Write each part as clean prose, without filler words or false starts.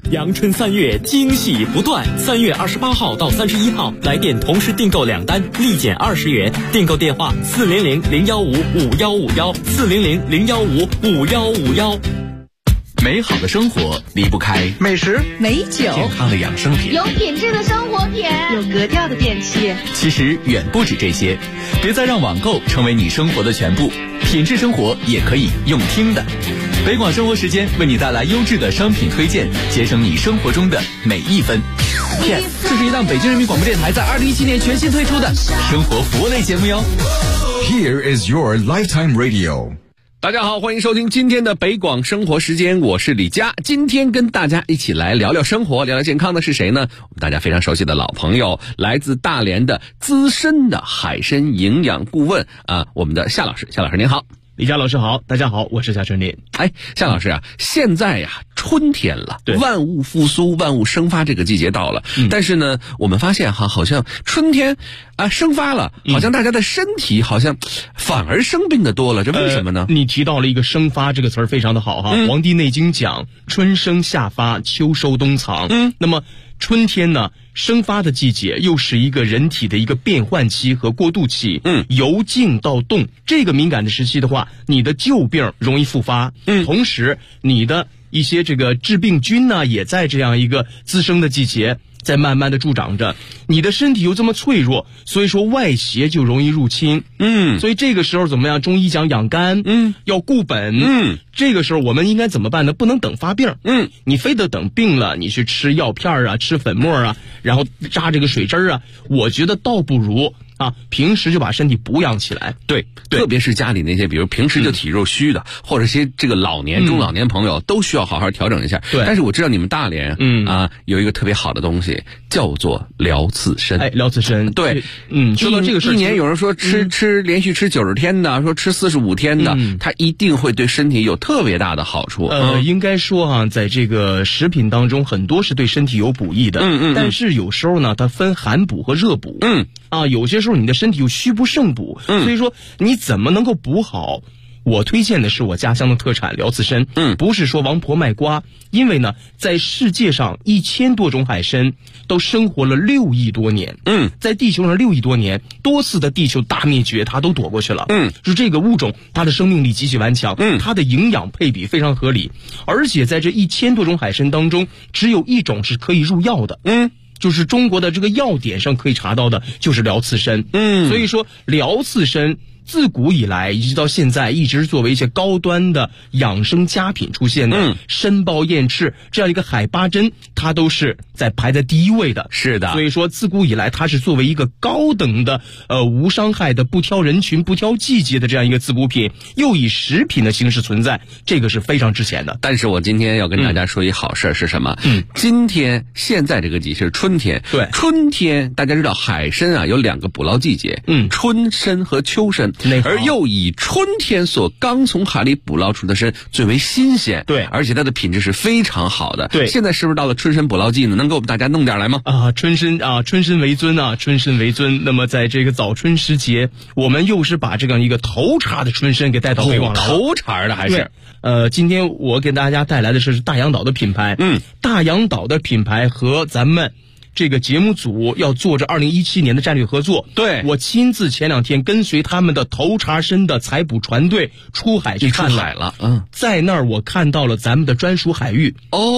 阳春3月惊喜不断，3月28号到31号，来电同时订购2单，立减20元。订购电话400-015-5151，400-015-5151。 美好的生活离不开美食、 美酒、 健康的养生品， 有品质的生活品， 有格调的电器。 其实远不止这些，别再让网购成为你生活的全部，品质生活也可以用听的。北广生活时间为你带来优质的商品推荐，节省你生活中的每一分。Yes， 这是一档北京人民广播电台在2017年全新推出的生活服务类节目哟。 Here is your lifetime radio。 大家好，欢迎收听今天的北广生活时间，我是李佳。今天跟大家一起来聊聊生活，聊聊健康的是谁呢？我们大家非常熟悉的老朋友，来自大连的资深的海参营养顾问我们的夏老师。夏老师您好。 李佳老师好，大家好，我是夏春林。 夏老师啊，现在呀春天了，万物复苏，万物生发这个季节到了。但是呢，我们发现好像春天生发了，好像大家的身体好像反而生病的多了，这为什么呢？ 你提到了一个生发这个词儿非常的好哈。黄帝内经讲春生夏发，秋收冬藏。那么春天呢，生发的季节又是一个人体的一个变换期和过渡期。由静到动，这个敏感的时期的话，你的旧病容易复发。同时你的一些这个致病菌呢，也在这样一个滋生的季节在慢慢的助长着。你的身体又这么脆弱，所以说外邪就容易入侵。所以这个时候怎么样？中医讲养肝，要固本。这个时候我们应该怎么办呢？不能等发病。你非得等病了，你去吃药片啊，吃粉末啊，然后扎这个水针啊，我觉得倒不如平时就把身体补养起来。对， 特别是家里那些比如平时就体弱虚的，或者些这个老年中老年朋友都需要好好调整一下。但是我知道你们大连有一个特别好的东西叫做疗刺参。 疗刺参。对，说到这个事， 一年有人说吃连续吃90天的，说吃45天的，它一定会对身体有特别大的好处。 应该说在这个食品当中很多是对身体有补益的。但是有时候呢，它分寒补和热补。有些时候你的身体又虚不胜补。所以说你怎么能够补好？我推荐的是我家乡的特产疗刺参。不是说王婆卖瓜，因为呢，在世界上1000多种海参都生活了6亿多年。在地球上6亿多年，多次的地球大灭绝，它都躲过去了。就这个物种，它的生命力极其顽强，它的营养配比非常合理，而且在这1000多种海参当中，只有一种是可以入药的。就是中国的这个药典上可以查到的，就是疗刺参。所以说疗刺参自古以来一直到现在，一直作为一些高端的养生佳品出现的。参鲍燕翅这样一个海八珍，它都是排在第一位的。是的，所以说自古以来它是作为一个高等的无伤害的不挑人群不挑季节的这样一个滋补品，又以食品的形式存在，这个是非常值钱的。 但是我今天要跟大家说一好事是什么？今天现在这个季节是春天。对，春天大家知道海参有2个捕捞季节，春参和秋参。而又以春天所刚从海里捕捞出的参最为新鲜。对，而且它的品质是非常好的。对，现在是不是到了春参捕捞季呢？能给我们大家弄点来吗？ 春参为尊春参为尊。那么在这个早春时节，我们又是把这样一个头茬的春参给带到北广来了。 头茬的还是？ 今天我给大家带来的是大洋岛的品牌。大洋岛的品牌和咱们这个节目组要做着2017年的战略合作。对，我亲自前2天跟随他们的头茬参的采捕船队出海去看了。在那儿我看到了咱们的专属海域。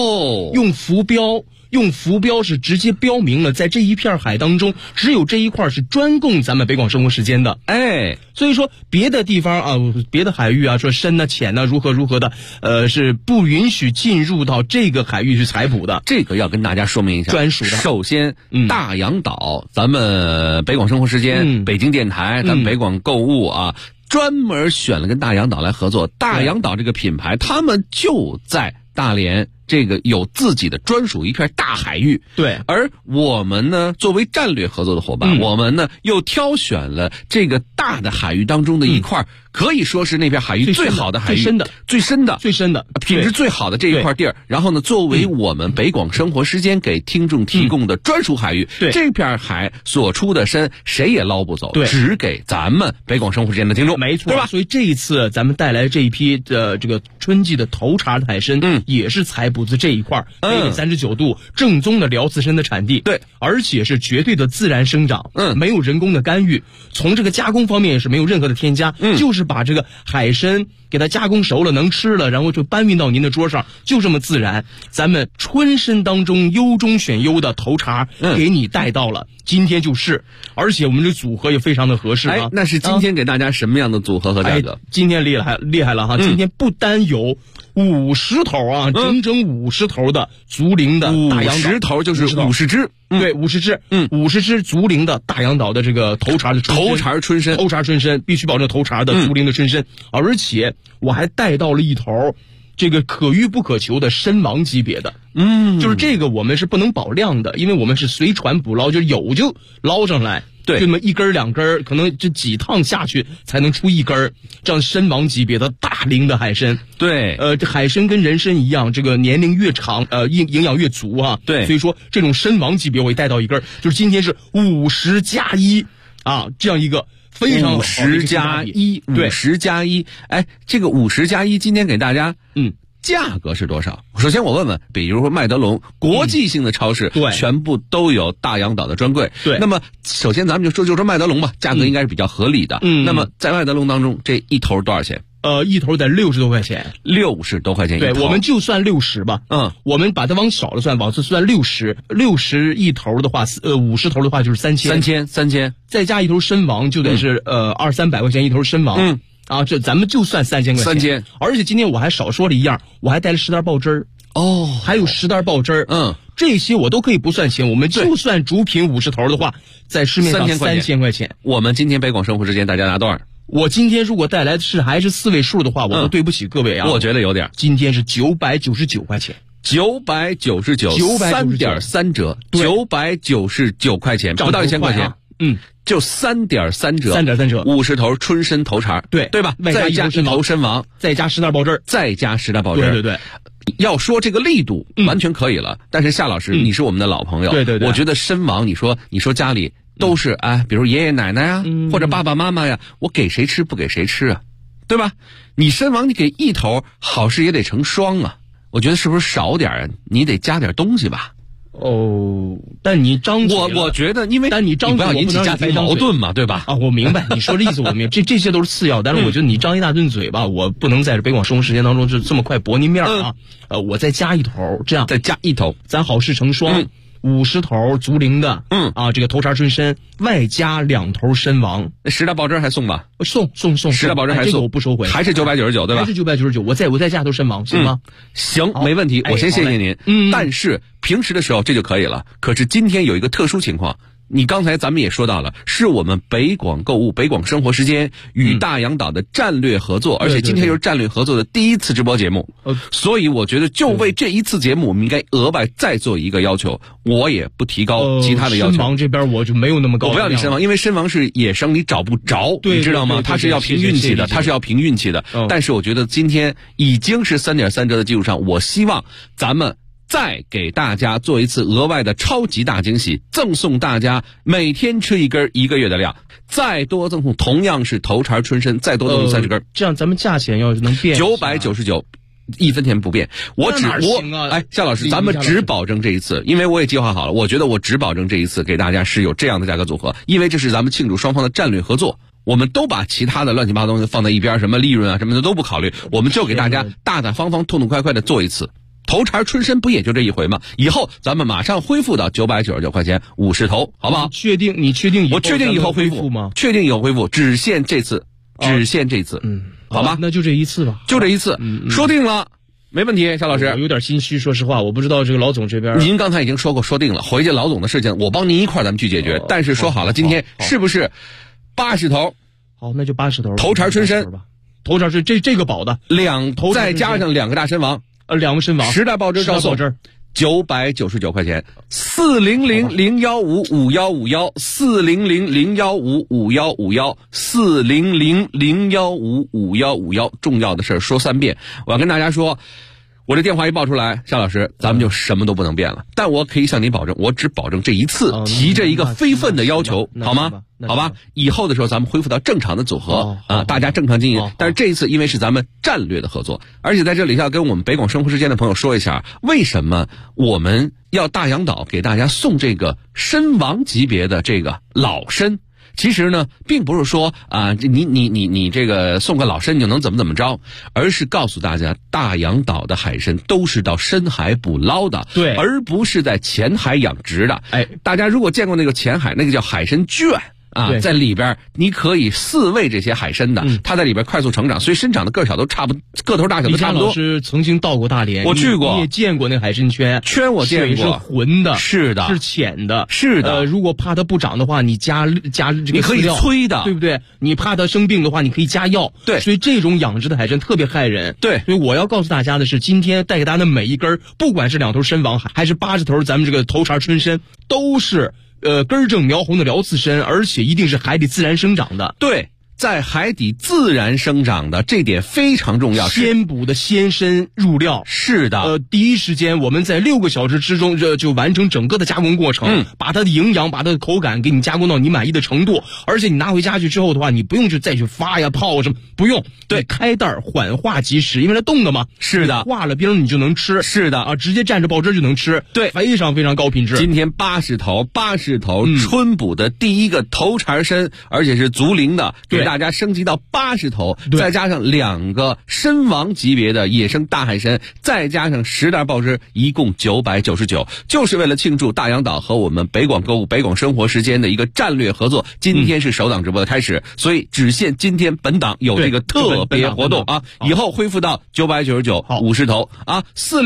用浮标是直接标明了，在这一片海当中，只有这一块是专供咱们北广生活时间的。所以说别的地方别的海域说深浅如何的，是不允许进入到这个海域去采捕的。 这个要跟大家说明一下， 专属的。 首先，大洋岛，咱们北广生活时间、北京电台，咱们北广购物专门选了跟大洋岛来合作。大洋岛这个品牌，他们就在大连这个有自己的专属一片大海域。对，而我们呢，作为战略合作的伙伴，我们呢又挑选了这个大的海域当中的一块，可以说是那片海域最好的海域，最深的品质最好的这一块地儿。然后呢，作为我们北广生活时间给听众提供的专属海域，这片海所出的参谁也捞不走，只给咱们北广生活时间的听众， 没错，对吧？所以这一次咱们带来这一批的这个春季的头茬的海参，也是采捕铺子这一块北纬39度正宗的辽刺参的产地， 对， 而且是绝对的自然生长，没有人工的干预，从这个加工方面也是没有任何的添加，就是把这个海参给它加工熟了能吃了，然后就搬运到您的桌上，就这么自然。咱们春参当中优中选优的头茬给你带到了，今天就是，而且我们这组合也非常的合适啊。 那是今天给大家什么样的组合和价格？ 今天厉害了哈！今天不单有50头啊，整整50头的竹林的大洋岛 ，50头就是50只， 对，50只，50只竹林的大洋岛的这个头茬的头茬春参， 必须保证头茬的竹林的春参，而且我还带到了一头这个可遇不可求的参王级别的，就是这个我们是不能保量的，因为我们是随船捕捞，就有就捞上来。对，就那么1根2根，可能这几趟下去才能出1根，这样参王级别的大龄的海参。对，这海参跟人参一样，这个年龄越长，营养越足啊。对，所以说这种参王级别我也带到1根，就是今天是50+1啊，这样一个非常好的 50+1，哎，这个50+1今天给大家，价格是多少？首先我问问，比如说麦德龙国际性的超市，对，全部都有大洋岛的专柜。对，那么首先咱们就说麦德龙吧，价格应该是比较合理的。那么在麦德龙当中，这一头多少钱？ 一头得60多块钱 ，60多块钱一头。 对，我们就算60吧。我们把它往少了算，往这算60一头的话，50头的话就是3000，再加一头参王就得是200-300块钱一头参王。这咱们就算3000块钱。而且今天我还少说了一样，我还带了10袋爆汁儿。还有10袋爆汁儿。这些我都可以不算钱，我们就算主品50头的话，在市面上3000块钱。 我们今天北广生活之间大家拿多少？ 我今天如果带来的还是4位数的话，我都对不起各位啊。 我觉得有点。 今天是999块钱 ，999，3.3折，999块钱，不到1000块钱。就3.3折，50头春参头茬，对吧？再加一头参王， 再加10袋爆汁儿， 对。要说这个力度完全可以了，但是夏老师，你是我们的老朋友，对，我觉得参王，你说家里都是比如爷爷奶奶呀，或者爸爸妈妈呀，我给谁吃不给谁吃啊，对吧？你参王你给一头，好事也得成双啊，我觉得是不是少点啊？你得加点东西吧。 但你张嘴， 我觉得，因为但你张嘴不要引起家庭矛盾嘛，对吧？ 我明白你说的意思，我明白，这些都是次要，但是我觉得你张一大顿嘴吧，我不能在这北广生活时间当中就这么快驳您面啊。我再加一头，这样再加一头， 咱好事成双。50头竹林的，这个头茬春参，外加2头参王 ，10袋爆汁还送吧？ 送10 袋爆汁还送， 这个我不收回， 还是999对吧？ 还是999，我再加头参王，行吗？ 行，没问题，我先谢谢您。但是平时的时候这就可以了，可是今天有一个特殊情况。你刚才咱们也说到了，是我们北广购物、北广生活时间与大洋岛的战略合作，而且今天又是战略合作的第1次直播节目，所以我觉得就为这一次节目，我们应该额外再做一个要求，我也不提高其他的要求。 参王这边我就没有那么高， 我不要你参王，因为参王是野生，你找不着，你知道吗？它是要凭运气的，但是我觉得今天已经是3.3折的基础上，我希望咱们再给大家做一次额外的超级大惊喜，赠送大家每天吃1根1个月的量，再多赠送同样是头茬春参，再多赠送30根。 这样咱们价钱要是能变 ，999，1分钱不变。夏老师，咱们只保证这一次，因为我也计划好了，我觉得我只保证这一次给大家是有这样的价格组合，因为这是咱们庆祝双方的战略合作。我们都把其他的乱七八糟东西放在一边，什么利润啊什么的都不考虑，我们就给大家大大方方痛痛快快的做一次。头茬春参不也就这一回吗？以后咱们马上恢复到999块钱50头，好不好？ 你确定？ 我确定以后恢复吗？确定以后恢复，只限这次，好吧？ 那就这一次吧， 就这一次，说定了，没问题。夏老师， 我有点心虚，说实话，我不知道这个老总这边。 您刚才已经说定了，回去老总的事情我帮您一块咱们去解决。但是说好了，今天是不是80头？ 好，那就80头。 头茬春参吧，头茬是这个保的 2头，再加上2个大参王。 2个参王 ，10袋爆汁照送，999块钱，400-015-5151，400-015-5151，400-015-5151。重要的事说3遍，我要跟大家说， 我这电话一报出来，夏老师，咱们就什么都不能变了。但我可以向您保证，我只保证这一次提这一个非分的要求，好吗？好吧，以后的时候咱们恢复到正常的组合啊，大家正常经营。但是这一次因为是咱们战略的合作，而且在这里要跟我们北广生活时间的朋友说一下，为什么我们要大洋岛给大家送这个参王级别的这个老参。其实呢，并不是说你这个送个老参就能怎么着，而是告诉大家，大洋岛的海参都是到深海捕捞的， 对， 而不是在浅海养殖的。哎，大家如果见过那个浅海，那个叫海参圈。在里边你可以饲喂这些海参的，它在里边快速成长，所以生长的个小都差不个头大小都差不多。 李佳老师曾经到过大连， 我去过， 你也见过那个海参圈， 我见过， 水是浑的， 是的， 是浅的， 是的。 如果怕它不长的话，你加这个你可以催的， 对不对？你怕它生病的话，你可以加药。 对， 所以这种养殖的海参特别害人。 对， 所以我要告诉大家的是，今天带给大家的每一根，不管是2头参王还是80头咱们这个头茬春参，都是根正苗红的辽刺参，而且一定是海底自然生长的。 对，在海底自然生长的这点非常重要。 鲜捕的鲜参入料， 是的。 第一时间我们在6个小时之中就完成整个的加工过程，把它的营养、把它的口感给你加工到你满意的程度。而且你拿回家去之后的话，你不用再去发呀、泡什么，不用。对，开袋缓化即食，因为它冻的嘛。 是的， 化了冰你就能吃。 是的直接蘸着爆汁就能吃。 对， 非常非常高品质。 今天80头春捕的第一个头茬参，而且是足龄的，给大家升级到80头，再加上2个参王级别的野生大海参，再加上10袋爆汁，一共999，就是为了庆祝大洋岛和我们北广购物、北广生活时间的一个战略合作。今天是首档直播的开始，所以只限今天本档有这个特别活动啊！以后恢复到999 50头啊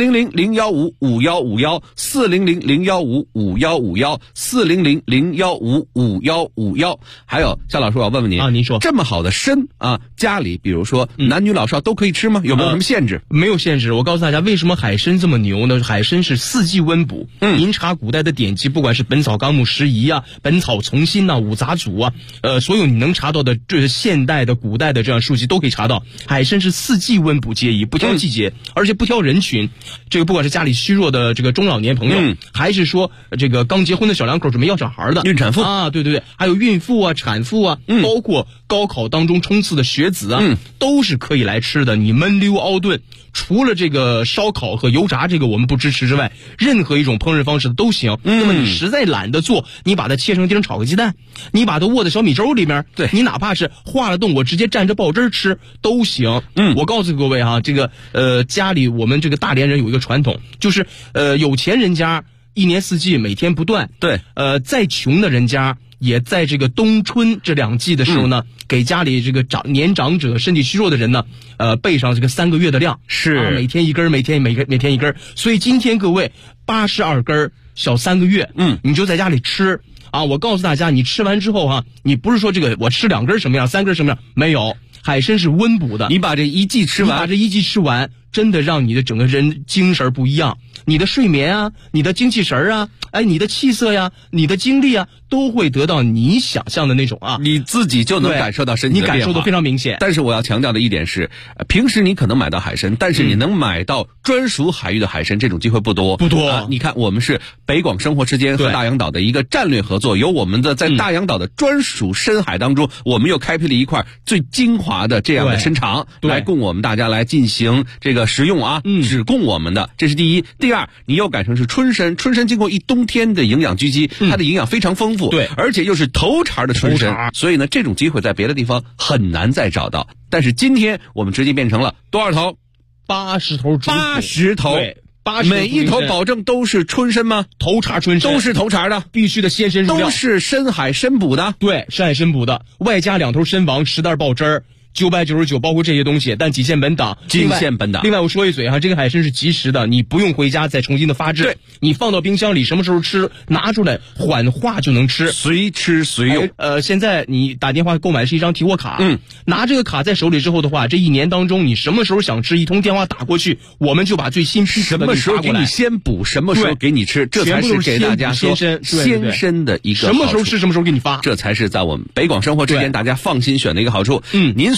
，400-015-5151，400-015-5151，400-015-5151。还有夏老师，我要问问您啊，您说这么好的参啊，家里比如说男女老少都可以吃吗？有没有什么限制？ 没有限制。我告诉大家，为什么海参这么牛呢？海参是4季温补。您查古代的典籍，不管是《本草纲目拾遗》啊、《本草从新》啊、五杂组啊，所有你能查到的这现代的、古代的这样书籍都可以查到。海参是4季温补皆宜，不挑季节，而且不挑人群。这个不管是家里虚弱的这个中老年朋友，还是说这个刚结婚的小两口准备要小孩的孕产妇啊，对，还有孕妇啊、产妇啊，包括高考当中冲刺的学子啊，都是可以来吃的。你焖溜熬炖，除了这个烧烤和油炸这个我们不支持之外，任何一种烹饪方式都行。那么你实在懒得做，你把它切成丁炒个鸡蛋，你把它卧在小米粥里面， 对， 你哪怕是化了冻，我直接蘸着爆汁吃都行。我告诉各位哈，这个家里我们这个大连人有一个传统，就是有钱人家一年四季每天不断， 对， 再穷的人家也在这个冬春这2季的时候呢，给家里这个年长者、身体虚弱的人呢，备上这个3个月的量， 是每天一根，每天一根。所以今天各位82根小3个月，你就在家里吃啊！我告诉大家，你吃完之后你不是说这个我吃2根什么样，3根什么样，没有。海参是温补的， 你把这一季吃完，真的让你的整个人精神不一样，你的睡眠啊，你的精气神啊，你的气色呀，你的精力啊，都会得到你想象的那种啊，你自己就能感受到身体的变化， 你感受的非常明显。 但是我要强调的一点是，平时你可能买到海参，但是你能买到专属海域的海参，这种机会不多。你看，我们是北广生活之间和大洋岛的一个战略合作，有我们的在大洋岛的专属深海当中，我们又开辟了一块最精华的这样的参场，来供我们大家来进行这个食用啊，只供我们的，这是第一。第二，你又改成是春参，春参经过一冬天的营养狙击，它的营养非常丰富， 对， 而且又是头茬的春参，所以呢，这种机会在别的地方很难再找到。但是今天我们直接变成了多少头 ？80头 ，80头， 对，80 每一头保证都是春参吗？ 头茬春参都是头茬的， 必须的鲜参入料， 都是深海参捕的， 对，深海参捕的，外加2头参王10袋爆汁儿。999包括这些东西，但仅限本档。另外我说一嘴哈，这个海参是即食的，你不用回家再重新的发制， 对， 你放到冰箱里，什么时候吃拿出来缓化就能吃， 随吃随用。 现在你打电话购买是一张提货卡，拿这个卡在手里之后的话，这1年当中你什么时候想吃，一通电话打过去，我们就把最新批次的给你发过来。 什么时候给你先补，什么时候给你吃，这才是给大家说鲜参的一个好处。 什么时候吃，什么时候给你发， 这才是在我们北广生活之间大家放心选的一个好处。您所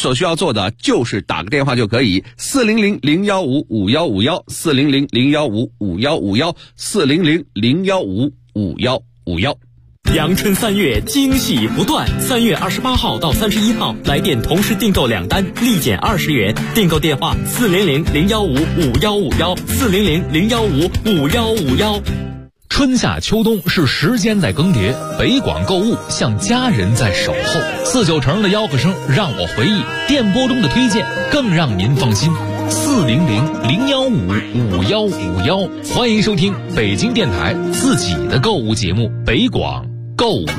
所需要做的就是打个电话就可以，400-015-5151，400-015-5151，400-015-5151。 阳春3月惊喜不断，3月28号到31号来电同时订购2单，立减20元。订购电话400-015-5151，400-015-5151。 春夏秋冬是时间在更迭，北广购物像家人在守候。49成的吆喝声让我回忆，电波中的推荐更让您放心。400-015-5151，欢迎收听北京电台自己的购物节目《北广购物》。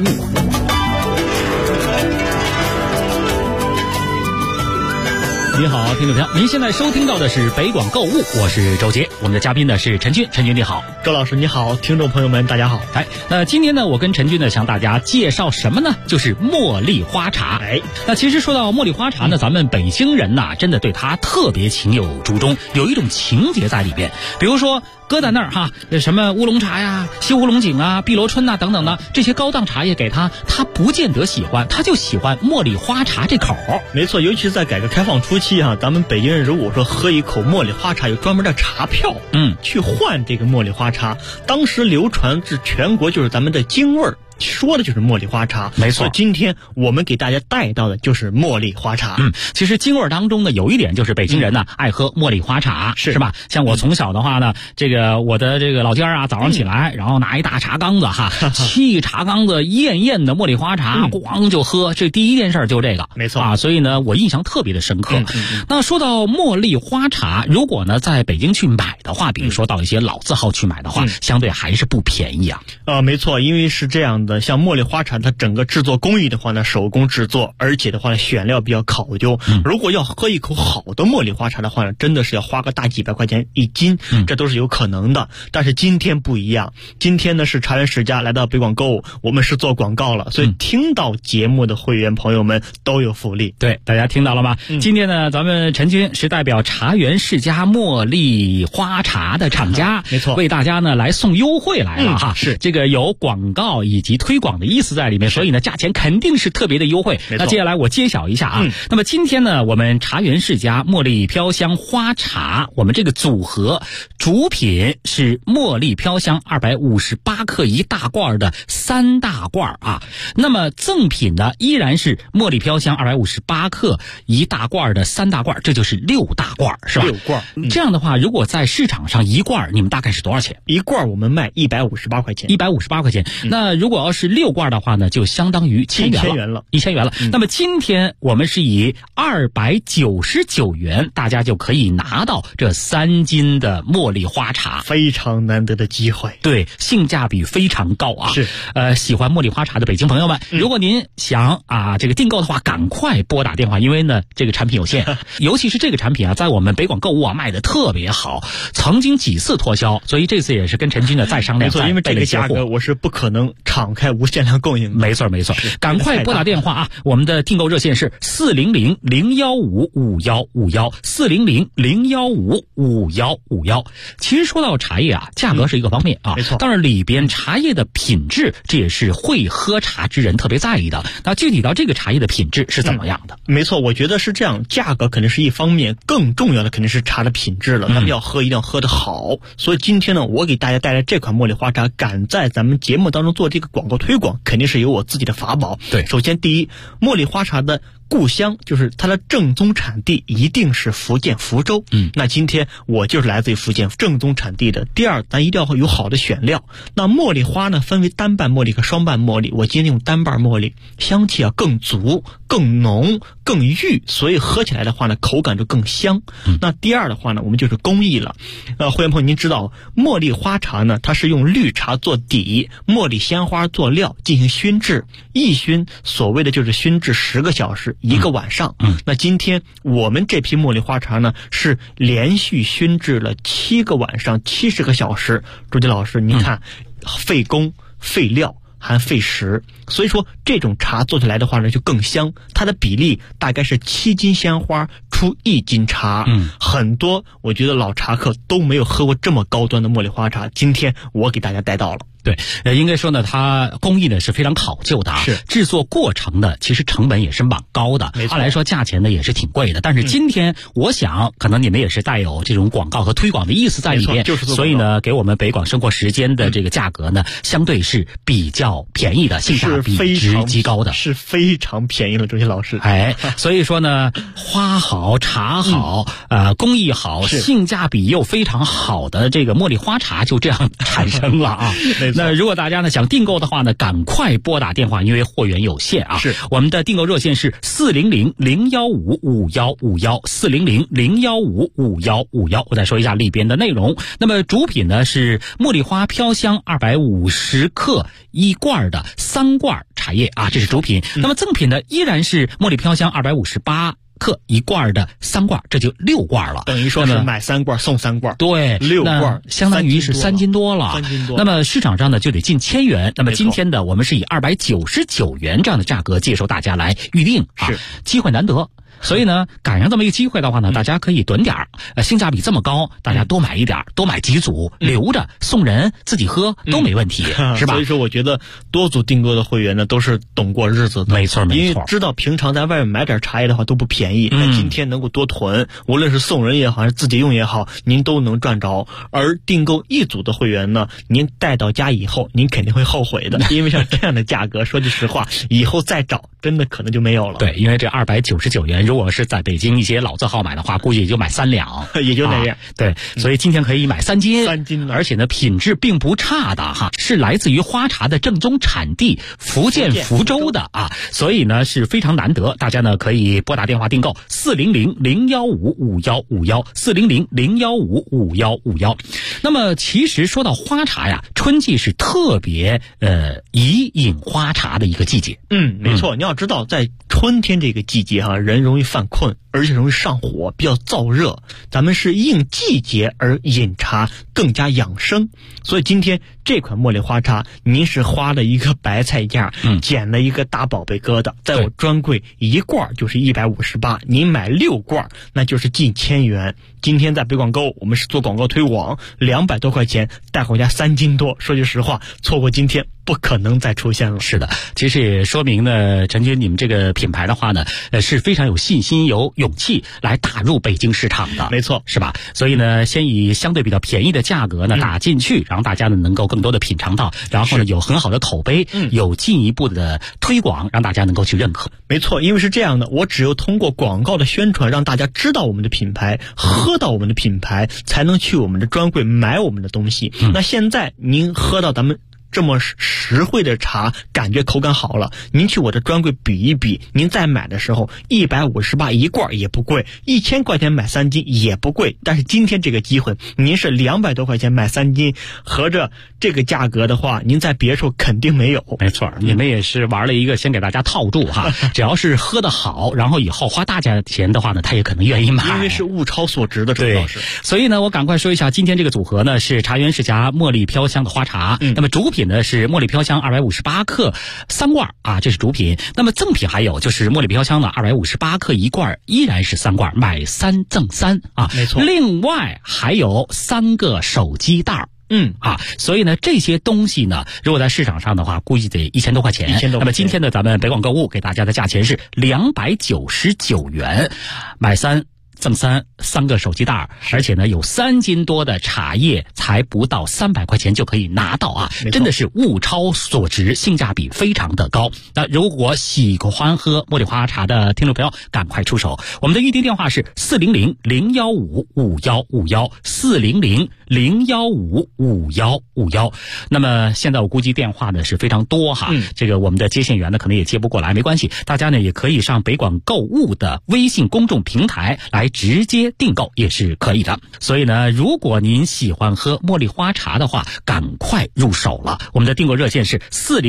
你好，听众朋友，您现在收听到的是北广购物，我是周杰，我们的嘉宾呢是陈军，陈军你好。 周老师你好，听众朋友们大家好。 那今天呢，我跟陈军呢向大家介绍什么呢？就是茉莉花茶。那其实说到茉莉花茶呢，咱们北京人呐，真的对它特别情有独钟，有一种情节在里边。比如说搁在那儿哈，什么乌龙茶呀、西乌龙井啊、碧螺春呐等等的这些高档茶叶给他不见得喜欢，他就喜欢茉莉花茶这口。 没错，尤其是在改革开放初期啊，咱们北京人如果说喝一口茉莉花茶，有专门的茶票，去换这个茉莉花茶。当时流传至全国就是咱们的京味儿。说的就是茉莉花茶， 没错。 今天我们给大家带到的就是茉莉花茶。 其实京味当中呢，有一点就是北京人呢爱喝茉莉花茶，是吧？像我从小的话呢，这个我的这个老家啊，早上起来，然后拿一大茶缸子哈，沏茶缸子艳艳的茉莉花茶，咣就喝，这第一件事就这个， 没错啊。所以呢，我印象特别的深刻。那说到茉莉花茶，如果呢在北京去买的话，比如说到一些老字号去买的话，相对还是不便宜啊。 没错，因为是这样的。像茉莉花茶它整个制作工艺的话呢，手工制作，而且的话呢选料比较考究。如果要喝一口好的茉莉花茶的话呢，真的是要花个大几百块钱一斤，这都是有可能的。但是今天不一样，今天呢是茶园世家来到北广购物，我们是做广告了，所以听到节目的会员朋友们都有福利。 对，大家听到了吗？今天呢咱们陈军是代表茶园世家茉莉花茶的厂家， 没错， 为大家呢来送优惠来了哈。 是这个有广告以及推广的意思在里面，所以呢价钱肯定是特别的优惠。那接下来我揭晓一下啊。那么今天呢，我们茶园世家茉莉飘香花茶，我们这个组合主品是茉莉飘香258克一大罐的3大罐啊。那么赠品呢依然是茉莉飘香258克一大罐的3大罐，这就是6大罐是吧 ？6罐。 这样的话，如果在市场上一罐你们大概是多少钱？ 一罐我们卖158块钱。 158块钱。那如果要是6罐的话呢，就相当于1000元了。1000元了。那么今天我们是以299元，大家就可以拿到这3斤的茉莉花茶， 非常难得的机会。 对，性价比非常高啊。 是。 喜欢茉莉花茶的北京朋友们，如果您想这个订购的话，赶快拨打电话，因为呢这个产品有限，尤其是这个产品啊，在我们北广购物啊卖的特别好，曾经几次脱销，所以这次也是跟陈军呢再商量。 没错，因为这个价格我是不可能敞开无限量供应的。 没错，赶快拨打电话啊！我们的订购热线是400-015-5151，400-015-5151。其实说到茶叶啊，价格是一个方面啊， 没错。 当然里边茶叶的品质，这也是会喝茶之人特别在意的。那具体到这个茶叶的品质是怎么样的？ 没错，我觉得是这样，价格肯定是一方面，更重要的肯定是茶的品质了。咱们要喝一定要喝得好。所以今天呢，我给大家带来这款茉莉花茶，赶在咱们节目当中做这个广告推广，肯定是有我自己的法宝。 对， 首先第一，茉莉花茶的故乡就是它的正宗产地一定是福建福州。那今天我就是来自于福建正宗产地的。第二，咱一定要有好的选料。那茉莉花呢，分为单瓣茉莉和双瓣茉莉，我今天用单瓣茉莉，香气更足、更浓、更郁，所以喝起来的话呢，口感就更香。那第二的话呢，我们就是工艺了。会员朋友，您知道茉莉花茶呢，它是用绿茶做底，茉莉鲜花做料进行熏制，一熏所谓的就是熏制10个小时，1个晚上。那今天我们这批茉莉花茶呢，是连续熏制了7个晚上70个小时。周杰老师，您看，费工费料还费时，所以说这种茶做起来的话呢就更香。它的比例大概是7斤鲜花出1斤茶。很多我觉得老茶客都没有喝过这么高端的茉莉花茶，今天我给大家带到了。 对，应该说呢，它工艺呢是非常考究的啊， 是制作过程呢，其实成本也是蛮高的， 没错。 按来说价钱呢也是挺贵的。但是今天，我想可能你们也是带有这种广告和推广的意思在里面， 就是所以呢，给我们北广生活时间的这个价格呢，相对是比较便宜的，性价比值极高的， 是非常便宜的，周鑫老师。 所以说呢，花好茶好，工艺好，性价比又非常好的这个茉莉花茶就这样产生了啊。那如果大家呢想订购的话呢，赶快拨打电话，因为货源有限啊。 是我们的订购热线是400-015-5151，400-015-5151。我再说一下里边的内容。那么主品呢是茉莉花飘香250克1罐的3罐茶叶啊，这是主品。那么赠品呢依然是茉莉飘香258克1罐的3罐，这就6罐了。 等于说是买3罐送3罐， 对 ，6罐， 相当于是3斤多了。 3斤多。 那么市场上呢就得近1000元。那么今天呢，我们是以299元这样的价格接受大家来预定啊，机会难得。所以呢，赶上这么一个机会的话呢，大家可以囤点儿，性价比这么高，大家多买一点，多买几组，留着送人，自己喝都没问题，是吧？ 所以说，我觉得多组订购的会员呢，都是懂过日子的， 没错， 因为知道平常在外面买点茶叶的话都不便宜，那今天能够多囤，无论是送人也好，还是自己用也好，您都能赚着。而订购一组的会员呢，您带到家以后，您肯定会后悔的，因为像这样的价格，说句实话，以后再找真的可能就没有了。 对，因为这299元。如果是在北京一些老字号买的话，估计也就买3两， 也就那样。 对，所以今天可以买3斤 ，3斤， 而且呢品质并不差的哈，是来自于花茶的正宗产地福建福州的啊，所以呢是非常难得。大家呢可以拨打电话订购400-015-5151，400-015-5151。那么其实说到花茶呀，春季是特别宜饮花茶的一个季节。 没错，你要知道在春天这个季节哈，人容易犯困，而且容易上火，比较燥热。咱们是应季节而饮茶，更加养生。所以今天这款茉莉花茶，您是花了一个白菜价，捡了一个大宝贝疙瘩，在我专柜1罐就是158，您买6罐那就是近1000元。今天在北广购，我们是做广告推广，200多块钱带回家3斤多。说句实话，错过今天不可能再出现了。 是的，其实也说明呢，陈军你们这个品牌的话呢，是非常有信心、有勇气来打入北京市场的。 没错， 是吧？所以呢，先以相对比较便宜的价格呢打进去，然后大家呢能够更多的品尝到，然后呢有很好的口碑，有进一步的推广，让大家能够去认可。 没错，因为是这样的，我只有通过广告的宣传，让大家知道我们的品牌，喝到我们的品牌，才能去我们的专柜买我们的东西。那现在您喝到咱们这么实惠的茶，感觉口感好了，您去我的专柜比一比，您再买的时候158 1罐也不贵，1000块钱买3斤也不贵。但是今天这个机会，您是200多块钱买3斤，合着这个价格的话，您在别处肯定没有。 没错，你们也是玩了一个先给大家套住哈，只要是喝得好，然后以后花大价钱的话呢，他也可能愿意买， 因为是物超所值的。 对，所以呢，我赶快说一下，今天这个组合呢是茶园世家茉莉飘香的花茶，那么主品呢是茉莉飘香258克3罐啊，这是主品。那么赠品还有就是茉莉飘香的258克1罐，依然是3罐，买3赠3啊， 没错。 另外还有3个手机袋。所以呢，这些东西呢，如果在市场上的话，估计得1000多块钱。那么今天呢，咱们北广购物给大家的价钱是299元，买3赠3个手机袋，而且呢有3斤多的茶叶，才不到300块钱就可以拿到啊，真的是物超所值，性价比非常的高。那如果喜欢喝茉莉花茶的听众朋友，赶快出手，我们的预订电话是400-015-5151，400-015-5151。那么现在我估计电话呢是非常多哈，这个我们的接线员呢可能也接不过来，没关系，大家呢也可以上北广购物的微信公众平台来直接订购也是可以的。所以呢，如果您喜欢喝茉莉花茶的话，赶快入手了。我们的订购热线是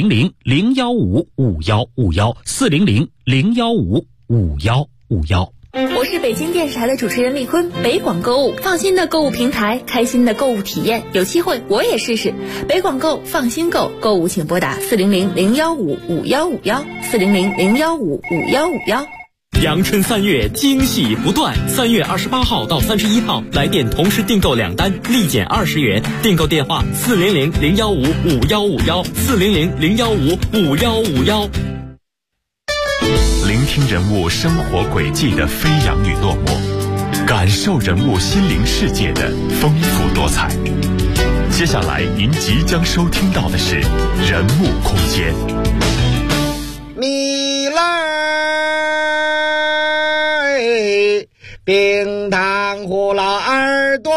400-015-5151，400-015-5151。 我是北京电视台的主持人丽坤，北广购物，放心的购物平台，开心的购物体验，有机会我也试试。北广购，放心购，购物请拨打400-015-5151，400-015-5151。 阳春3月惊喜不断，3月28号到31号，来电同时订购2单，立减20元。订购电话400-015-5151，400-015-5151。 聆听人物生活轨迹的飞扬与落寞，感受人物心灵世界的丰富多彩。接下来您即将收听到的是人物空间。 米勒冰糖葫芦耳朵，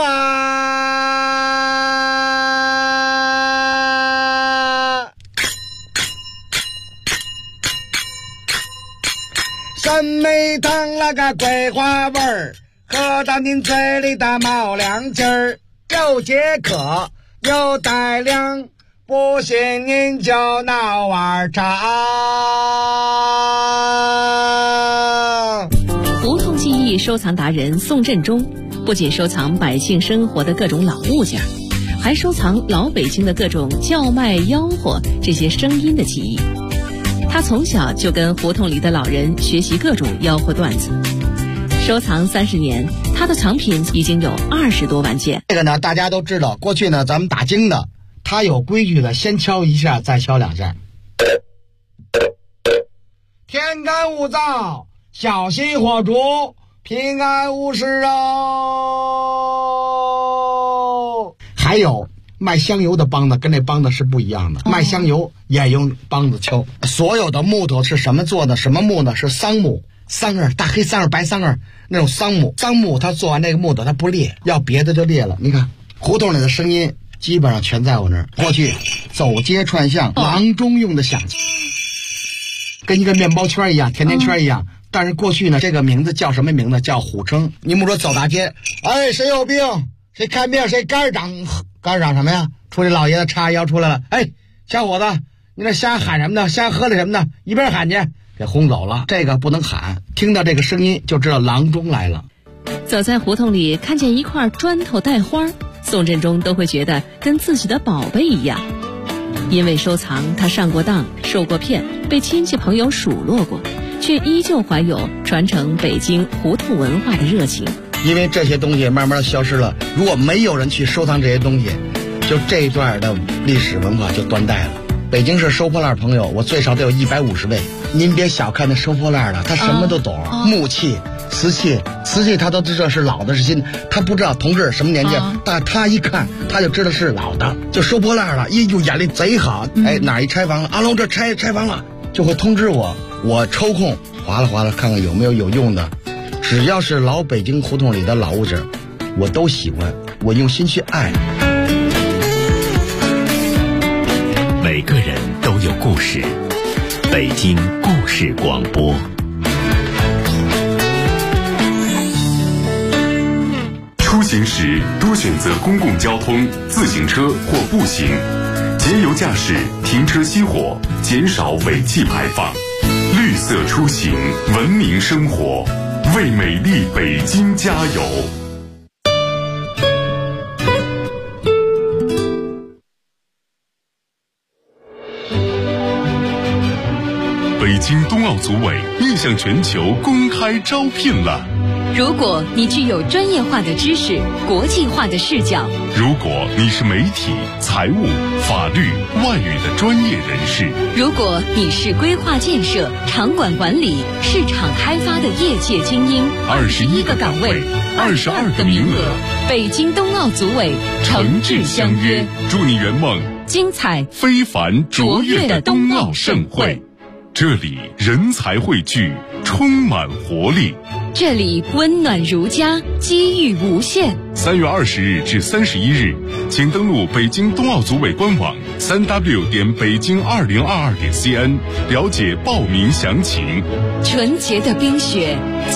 酸梅糖那个桂花味儿，喝到您嘴里的冒凉劲儿，又解渴又带凉，不信您就闹碗茶。 胡同记忆收藏达人宋振中不仅收藏百姓生活的各种老物件，还收藏老北京的各种叫卖吆喝这些声音的记忆。他从小就跟胡同里的老人学习各种吆喝段子，收藏30年，他的藏品已经有20多万件。 这个呢，大家都知道，过去呢，咱们打更的，他有规矩的，先敲一下，再敲2下。天干物燥，小心火烛，平安无事哦。还有卖香油的梆子跟那梆子是不一样的，卖香油也用梆子敲。所有的木头是什么做的？什么木呢？是桑木，桑叶，大黑桑叶、白桑叶那种桑木。桑木它做完那个木头它不裂，要别的就裂了。你看胡同里的声音基本上全在我那儿。过去走街串巷，郎中用的响器，跟一个面包圈一样，甜甜圈一样。但是过去呢，这个名字叫什么名字？叫虎称。你们说走大街，哎，谁有病？谁看病？谁肝长什么呀？出来老爷子叉腰出来了，哎，小伙子，你那瞎喊什么呢？瞎喝的什么呢？一边喊去，给轰走了。这个不能喊，听到这个声音就知道郎中来了。 走在胡同里，看见一块砖头带花，宋振中都会觉得跟自己的宝贝一样。因为收藏，他上过当，受过骗，被亲戚朋友数落过，却依旧怀有传承北京胡同文化的热情。 因为这些东西慢慢消失了，如果没有人去收藏这些东西，就这一段的历史文化就断代了。北京市收破烂朋友，我最少得有150位。您别小看那收破烂的，他什么都懂，木器、瓷器他都知道是老的是新的，他不知道同志什么年纪，但他一看他就知道是老的，就收破烂了。一就眼力贼好，哎，哪一拆房了，阿龙这拆房了，就会通知我，我抽空划拉看看有没有用的。只要是老北京胡同里的老物件，我都喜欢，我用心去爱。 每个人都有故事，北京故事广播。 出行时多选择公共交通、自行车或步行，节油驾驶，停车熄火，减少尾气排放，绿色出行，文明生活。为美丽北京加油！北京冬奥组委面向全球公开招聘了。 如果你具有专业化的知识、国际化的视角， 如果你是媒体、财务、法律、外语的专业人士， 如果你是规划建设、场馆管理、市场开发的业界精英，21个岗位，22个名额，北京冬奥组委诚挚相约， 祝你圆梦精彩非凡卓越的冬奥盛会。这里人才汇聚，充满活力。 这里温暖如家，机遇无限。 3月20日至31日，请登录北京冬奥组委官网3w.北京2022.cn，了解报名详情。 纯洁的冰雪。